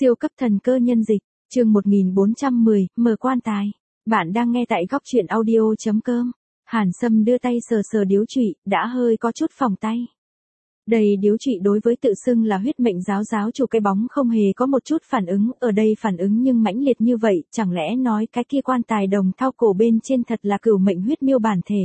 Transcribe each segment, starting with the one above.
Siêu cấp thần cơ nhân dịch, chương 1410, mở quan tài. Bạn đang nghe tại góc truyện audio.com. Hàn Sâm đưa tay sờ sờ điếu trụy, đã hơi có chút phồng tay. Đây điếu trụy đối với tự xưng là huyết mệnh giáo chủ cái bóng không hề có một chút phản ứng, ở đây phản ứng nhưng mãnh liệt như vậy, chẳng lẽ nói cái kia quan tài đồng thau cổ bên trên thật là cửu mệnh huyết miêu bản thể.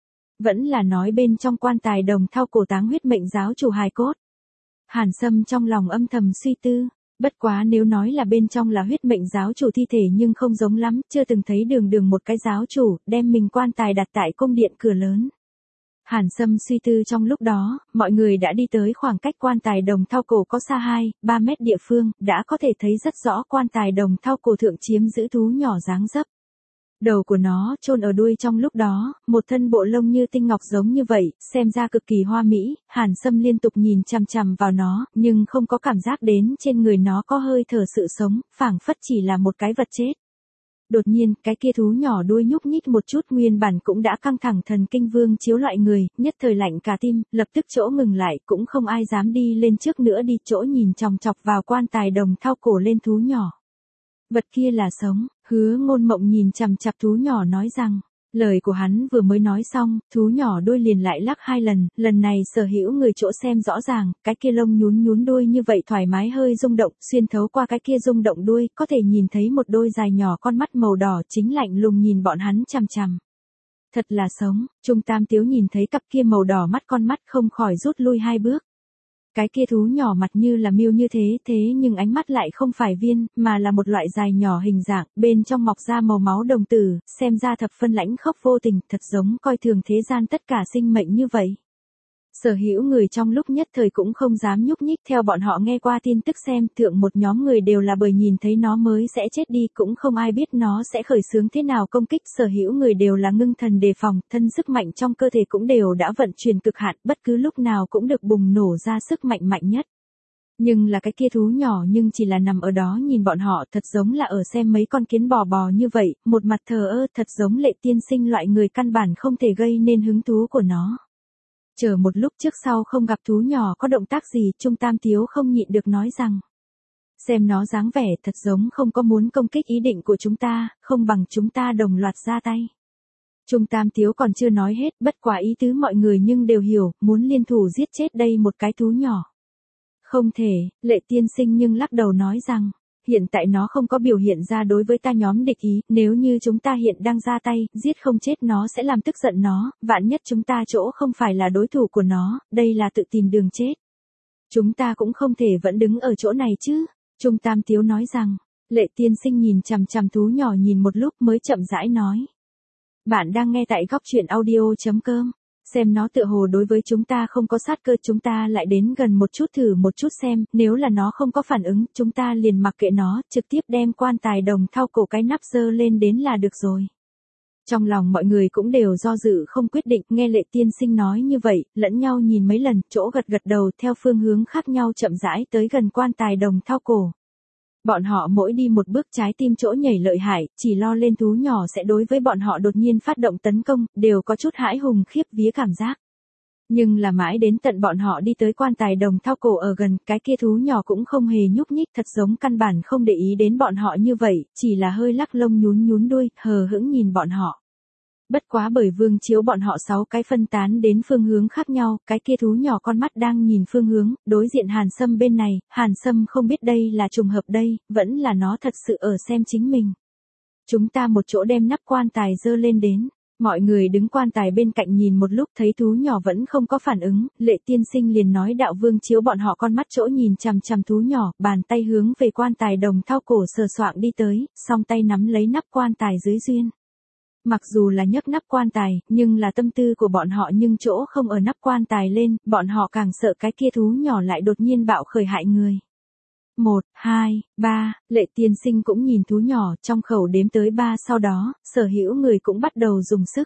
Vẫn là nói bên trong quan tài đồng thau cổ táng huyết mệnh giáo chủ hài cốt. Hàn Sâm trong lòng âm thầm suy tư. Bất quá nếu nói là bên trong là huyết mệnh giáo chủ thi thể nhưng không giống lắm, chưa từng thấy đường một cái giáo chủ, đem mình quan tài đặt tại cung điện cửa lớn. Hàn Sâm suy tư trong lúc đó, mọi người đã đi tới khoảng cách quan tài đồng thau cổ có xa 2-3 mét địa phương, đã có thể thấy rất rõ quan tài đồng thau cổ thượng chiếm giữ thú nhỏ dáng dấp. Đầu của nó chôn ở đuôi trong lúc đó, một thân bộ lông như tinh ngọc giống như vậy, xem ra cực kỳ hoa mỹ. Hàn Sâm liên tục nhìn chằm chằm vào nó, nhưng không có cảm giác đến trên người nó có hơi thở sự sống, phảng phất chỉ là một cái vật chết. Đột nhiên, cái kia thú nhỏ đuôi nhúc nhích một chút, nguyên bản cũng đã căng thẳng thần kinh vương chiếu loại người, nhất thời lạnh cả tim, lập tức chỗ ngừng lại, cũng không ai dám đi lên trước nữa đi, chỗ nhìn chòng chọc vào quan tài đồng thau cổ lên thú nhỏ. Vật kia là sống, Hứa Ngôn Mộng nhìn chằm chằm thú nhỏ nói rằng, lời của hắn vừa mới nói xong, thú nhỏ đuôi liền lại lắc 2 lần, lần này sở hữu người chỗ xem rõ ràng, cái kia lông nhún đuôi như vậy thoải mái hơi rung động, xuyên thấu qua cái kia rung động đuôi, có thể nhìn thấy một đôi dài nhỏ con mắt màu đỏ chính lạnh lùng nhìn bọn hắn chằm chằm. Thật là sống, Trung Tam Tiếu nhìn thấy cặp kia màu đỏ mắt con mắt không khỏi rút lui 2 bước. Cái kia thú nhỏ mặt như là miêu như thế nhưng ánh mắt lại không phải viên, mà là một loại dài nhỏ hình dạng, bên trong mọc ra màu máu đồng tử, xem ra thập phân lãnh khốc vô tình, thật giống coi thường thế gian tất cả sinh mệnh như vậy. Sở hữu người trong lúc nhất thời cũng không dám nhúc nhích, theo bọn họ nghe qua tin tức xem, thượng một nhóm người đều là bởi nhìn thấy nó mới sẽ chết đi, cũng không ai biết nó sẽ khởi xướng thế nào công kích, sở hữu người đều là ngưng thần đề phòng, thân sức mạnh trong cơ thể cũng đều đã vận chuyển cực hạn, bất cứ lúc nào cũng được bùng nổ ra sức mạnh mạnh nhất. Nhưng là cái kia thú nhỏ nhưng chỉ là nằm ở đó nhìn bọn họ, thật giống là ở xem mấy con kiến bò như vậy, một mặt thờ ơ, thật giống Lệ Tiên Sinh loại người căn bản không thể gây nên hứng thú của nó. Chờ một lúc trước sau không gặp thú nhỏ có động tác gì, Trung Tam Tiếu không nhịn được nói rằng. Xem nó dáng vẻ thật giống không có muốn công kích ý định của chúng ta, không bằng chúng ta đồng loạt ra tay. Trung Tam Tiếu còn chưa nói hết, bất quả ý tứ mọi người nhưng đều hiểu, muốn liên thủ giết chết đây một cái thú nhỏ. Không thể, Lệ Tiên Sinh nhưng lắc đầu nói rằng. Hiện tại nó không có biểu hiện ra đối với ta nhóm địch ý, nếu như chúng ta hiện đang ra tay, giết không chết nó sẽ làm tức giận nó, vạn nhất chúng ta chỗ không phải là đối thủ của nó, đây là tự tìm đường chết. Chúng ta cũng không thể vẫn đứng ở chỗ này chứ, Trung Tam Tiếu nói rằng, Lệ Tiên Sinh nhìn chằm chằm thú nhỏ nhìn một lúc mới chậm rãi nói. Bạn đang nghe tại góc truyện audio.com. Xem nó tựa hồ đối với chúng ta không có sát cơ, chúng ta lại đến gần một chút thử một chút xem, nếu là nó không có phản ứng, chúng ta liền mặc kệ nó, trực tiếp đem quan tài đồng thau cổ cái nắp dơ lên đến là được rồi. Trong lòng mọi người cũng đều do dự không quyết định, nghe Lệ Tiên Sinh nói như vậy, lẫn nhau nhìn mấy lần, chỗ gật đầu theo phương hướng khác nhau chậm rãi tới gần quan tài đồng thau cổ. Bọn họ mỗi đi một bước trái tim chỗ nhảy lợi hại, chỉ lo lên thú nhỏ sẽ đối với bọn họ đột nhiên phát động tấn công, đều có chút hãi hùng khiếp vía cảm giác. Nhưng là mãi đến tận bọn họ đi tới quan tài đồng thau cổ ở gần, cái kia thú nhỏ cũng không hề nhúc nhích, thật giống căn bản không để ý đến bọn họ như vậy, chỉ là hơi lắc lông nhún đuôi, hờ hững nhìn bọn họ. Bất quá bởi vương chiếu bọn họ 6 cái phân tán đến phương hướng khác nhau, cái kia thú nhỏ con mắt đang nhìn phương hướng, đối diện Hàn Sâm bên này, Hàn Sâm không biết đây là trùng hợp đây, vẫn là nó thật sự ở xem chính mình. Chúng ta một chỗ đem nắp quan tài dơ lên đến, mọi người đứng quan tài bên cạnh nhìn một lúc thấy thú nhỏ vẫn không có phản ứng, Lệ Tiên Sinh liền nói đạo vương chiếu bọn họ con mắt chỗ nhìn chằm chằm thú nhỏ, bàn tay hướng về quan tài đồng thau cổ sờ soạng đi tới, song tay nắm lấy nắp quan tài dưới duyên. Mặc dù là nhấc nắp quan tài, nhưng là tâm tư của bọn họ nhưng chỗ không ở nắp quan tài lên, bọn họ càng sợ cái kia thú nhỏ lại đột nhiên bạo khởi hại người. 1, 2, 3, Lệ Tiên Sinh cũng nhìn thú nhỏ, trong khẩu đếm tới 3 sau đó, sở hữu người cũng bắt đầu dùng sức.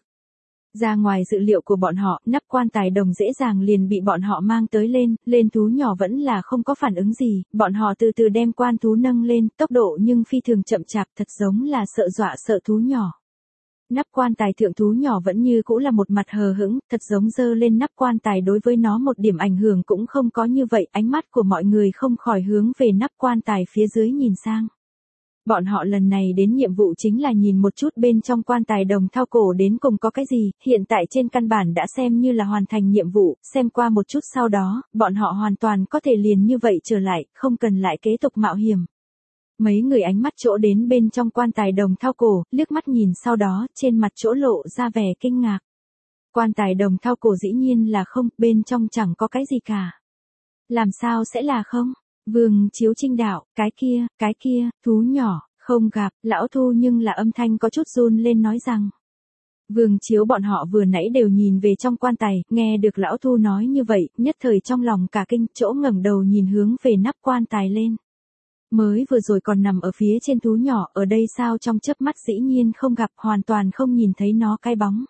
Ra ngoài dự liệu của bọn họ, nắp quan tài đồng dễ dàng liền bị bọn họ mang tới lên thú nhỏ vẫn là không có phản ứng gì, bọn họ từ từ đem quan thú nâng lên, tốc độ nhưng phi thường chậm chạp, thật giống là sợ dọa sợ thú nhỏ. Nắp quan tài thượng thú nhỏ vẫn như cũ là một mặt hờ hững, thật giống dơ lên nắp quan tài đối với nó một điểm ảnh hưởng cũng không có như vậy, ánh mắt của mọi người không khỏi hướng về nắp quan tài phía dưới nhìn sang. Bọn họ lần này đến nhiệm vụ chính là nhìn một chút bên trong quan tài đồng thao cổ đến cùng có cái gì, hiện tại trên căn bản đã xem như là hoàn thành nhiệm vụ, xem qua một chút sau đó, bọn họ hoàn toàn có thể liền như vậy trở lại, không cần lại kế tục mạo hiểm. Mấy người ánh mắt chỗ đến bên trong quan tài đồng thao cổ, liếc mắt nhìn sau đó, trên mặt chỗ lộ ra vẻ kinh ngạc. Quan tài đồng thao cổ dĩ nhiên là không, bên trong chẳng có cái gì cả. Làm sao sẽ là không? Vương Chiếu Trinh đạo, cái kia, thú nhỏ, không gặp, lão Thu nhưng là âm thanh có chút run lên nói rằng. Vương Chiếu bọn họ vừa nãy đều nhìn về trong quan tài, nghe được lão Thu nói như vậy, nhất thời trong lòng cả kinh, chỗ ngẩng đầu nhìn hướng về nắp quan tài lên. Mới vừa rồi còn nằm ở phía trên thú nhỏ, ở đây sao trong chớp mắt dĩ nhiên không gặp, hoàn toàn không nhìn thấy nó cái bóng.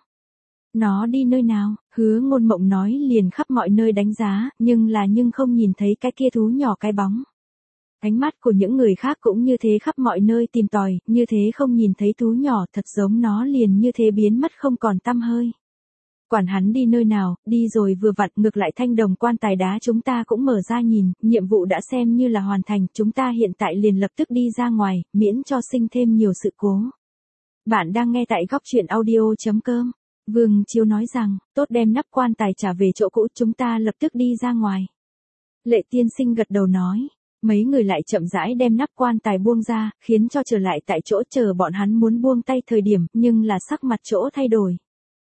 Nó đi nơi nào? Hứa Ngôn Mộng nói liền khắp mọi nơi đánh giá, nhưng không nhìn thấy cái kia thú nhỏ cái bóng. Ánh mắt của những người khác cũng như thế khắp mọi nơi tìm tòi, như thế không nhìn thấy thú nhỏ, thật giống nó liền như thế biến mất không còn tăm hơi. Quản hắn đi nơi nào, đi rồi vừa vặn, ngược lại thanh đồng quan tài đá chúng ta cũng mở ra nhìn, nhiệm vụ đã xem như là hoàn thành, chúng ta hiện tại liền lập tức đi ra ngoài, miễn cho sinh thêm nhiều sự cố. Bạn đang nghe tại góc truyện audio.com. Vương Chiếu nói rằng, tốt, đem nắp quan tài trả về chỗ cũ, chúng ta lập tức đi ra ngoài. Lệ Tiên Sinh gật đầu nói, mấy người lại chậm rãi đem nắp quan tài buông ra, khiến cho trở lại tại chỗ, chờ bọn hắn muốn buông tay thời điểm, nhưng là sắc mặt chỗ thay đổi.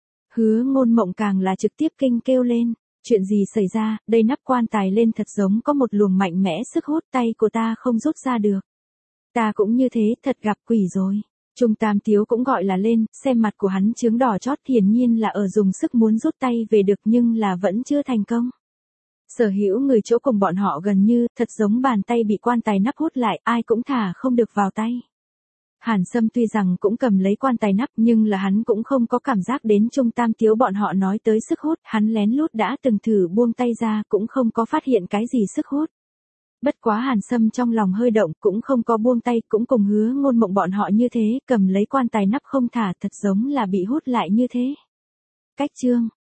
Hứa Ngôn Mộng càng là trực tiếp kinh kêu lên, chuyện gì xảy ra, đây nắp quan tài lên thật giống có một luồng mạnh mẽ sức hút, tay của ta không rút ra được. Ta cũng như thế, thật gặp quỷ rồi. Trung Tam Tiếu cũng gọi là lên, xem mặt của hắn chướng đỏ chót, hiển nhiên là ở dùng sức muốn rút tay về được nhưng là vẫn chưa thành công. Sở hữu người chỗ cùng bọn họ gần như, thật giống bàn tay bị quan tài nắp hút lại, ai cũng thả không được vào tay. Hàn Sâm tuy rằng cũng cầm lấy quan tài nắp nhưng là hắn cũng không có cảm giác đến Trung Tam Tiếu bọn họ nói tới sức hút, hắn lén lút đã từng thử buông tay ra cũng không có phát hiện cái gì sức hút. Bất quá Hàn Sâm trong lòng hơi động cũng không có buông tay, cũng cùng Hứa Ngôn Mộng bọn họ như thế, cầm lấy quan tài nắp không thả, thật giống là bị hút lại như thế. Cách chương